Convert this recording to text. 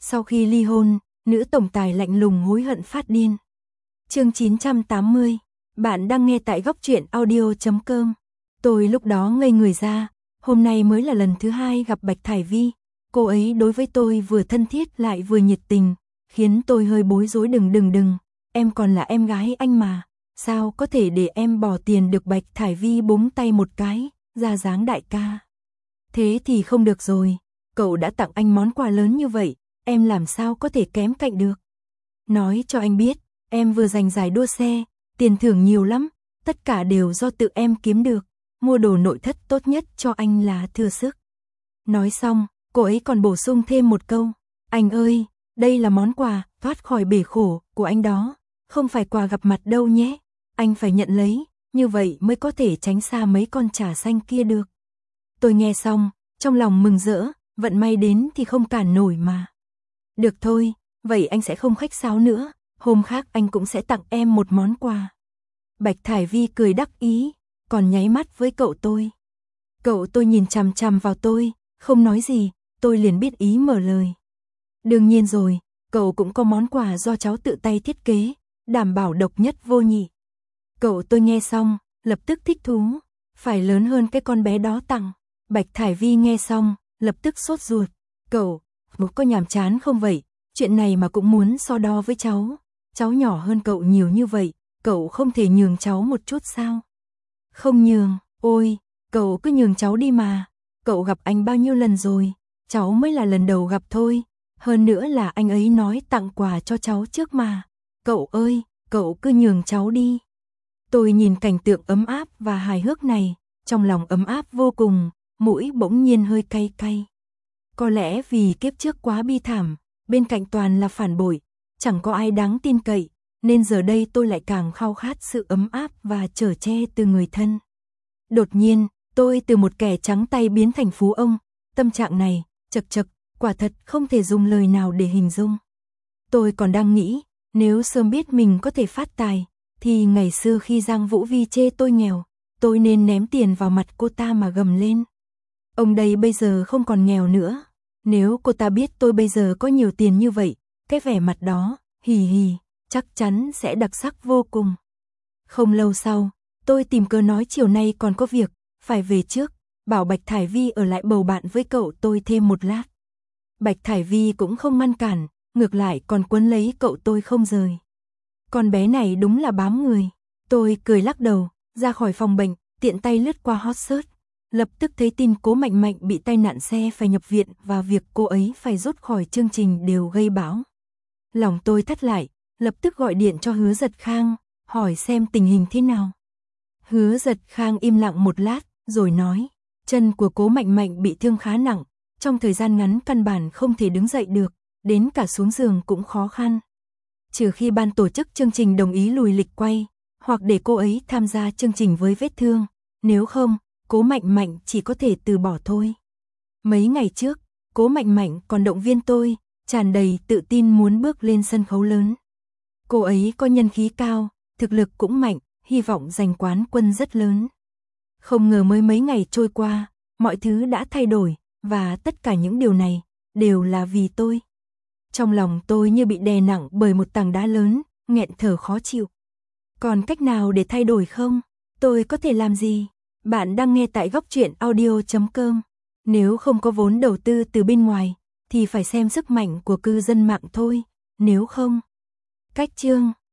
Sau khi ly hôn, nữ tổng tài lạnh lùng hối hận phát điên. Chương 980, bạn đang nghe tại góc truyện audio.com. Tôi lúc đó ngây người ra, hôm nay mới là lần thứ hai gặp Bạch Thải Vi. Cô ấy đối với tôi vừa thân thiết lại vừa nhiệt tình, khiến tôi hơi bối rối. Đừng, em còn là em gái anh mà, sao có thể để em bỏ tiền được. Bạch Thải Vi búng tay một cái, ra dáng đại ca. Thế thì không được rồi, cậu đã tặng anh món quà lớn như vậy, em làm sao có thể kém cạnh được. Nói cho anh biết, em vừa giành giải đua xe, tiền thưởng nhiều lắm, tất cả đều do tự em kiếm được, mua đồ nội thất tốt nhất cho anh là thừa sức. Nói xong, cô ấy còn bổ sung thêm một câu, anh ơi, đây là món quà thoát khỏi bể khổ của anh đó, không phải quà gặp mặt đâu nhé, anh phải nhận lấy, như vậy mới có thể tránh xa mấy con trà xanh kia được. Tôi nghe xong, trong lòng mừng rỡ, vận may đến thì không cản nổi mà. Được thôi, vậy anh sẽ không khách sáo nữa, hôm khác anh cũng sẽ tặng em một món quà. Bạch Thải Vi cười đắc ý, còn nháy mắt với cậu tôi. Cậu tôi nhìn chằm chằm vào tôi, không nói gì, tôi liền biết ý mở lời. Đương nhiên rồi, cậu cũng có món quà do cháu tự tay thiết kế, đảm bảo độc nhất vô nhị. Cậu tôi nghe xong, lập tức thích thú, phải lớn hơn cái con bé đó tặng. Bạch Thải Vi nghe xong, lập tức sốt ruột. Cậu, có nhàm chán không vậy? Chuyện này mà cũng muốn so đo với cháu. Cháu nhỏ hơn cậu nhiều như vậy, cậu không thể nhường cháu một chút sao? Không nhường, ôi, cậu cứ nhường cháu đi mà. Cậu gặp anh bao nhiêu lần rồi? Cháu mới là lần đầu gặp thôi. Hơn nữa là anh ấy nói tặng quà cho cháu trước mà. Cậu ơi, cậu cứ nhường cháu đi. Tôi nhìn cảnh tượng ấm áp và hài hước này, trong lòng ấm áp vô cùng, mũi bỗng nhiên hơi cay cay. Có lẽ vì kiếp trước quá bi thảm, bên cạnh toàn là phản bội, chẳng có ai đáng tin cậy, nên giờ đây tôi lại càng khao khát sự ấm áp và chở che từ người thân. Đột nhiên, tôi từ một kẻ trắng tay biến thành phú ông, tâm trạng này, chật, quả thật không thể dùng lời nào để hình dung. Tôi còn đang nghĩ, nếu sớm biết mình có thể phát tài, thì ngày xưa khi Giang Vũ Vi chê tôi nghèo, tôi nên ném tiền vào mặt cô ta mà gầm lên. Ông đây bây giờ không còn nghèo nữa. Nếu cô ta biết tôi bây giờ có nhiều tiền như vậy, cái vẻ mặt đó, hì, chắc chắn sẽ đặc sắc vô cùng. Không lâu sau, tôi tìm cớ nói chiều nay còn có việc, phải về trước, bảo Bạch Thải Vi ở lại bầu bạn với cậu tôi thêm một lát. Bạch Thải Vi cũng không ngăn cản, ngược lại còn quấn lấy cậu tôi không rời. Con bé này đúng là bám người. Tôi cười lắc đầu, ra khỏi phòng bệnh, tiện tay lướt qua hot search. Lập tức thấy tin Cố Mạnh Mạnh bị tai nạn xe phải nhập viện và việc cô ấy phải rút khỏi chương trình đều gây bão. Lòng tôi thắt lại, lập tức gọi điện cho Hứa Giật Khang, hỏi xem tình hình thế nào. Hứa Giật Khang im lặng một lát, rồi nói, chân của Cố Mạnh Mạnh bị thương khá nặng, trong thời gian ngắn căn bản không thể đứng dậy được, đến cả xuống giường cũng khó khăn. Trừ khi ban tổ chức chương trình đồng ý lùi lịch quay, hoặc để cô ấy tham gia chương trình với vết thương, nếu không, Cố Mạnh Mạnh chỉ có thể từ bỏ thôi. Mấy ngày trước, Cố Mạnh Mạnh còn động viên tôi, tràn đầy tự tin muốn bước lên sân khấu lớn. Cô ấy có nhân khí cao, thực lực cũng mạnh, hy vọng giành quán quân rất lớn. Không ngờ mới mấy ngày trôi qua, mọi thứ đã thay đổi, và tất cả những điều này, đều là vì tôi. Trong lòng tôi như bị đè nặng bởi một tảng đá lớn, nghẹn thở khó chịu. Còn cách nào để thay đổi không? Tôi có thể làm gì? Bạn đang nghe tại góc truyện audio.com. Nếu không có vốn đầu tư từ bên ngoài, thì phải xem sức mạnh của cư dân mạng thôi, nếu không. Cách chương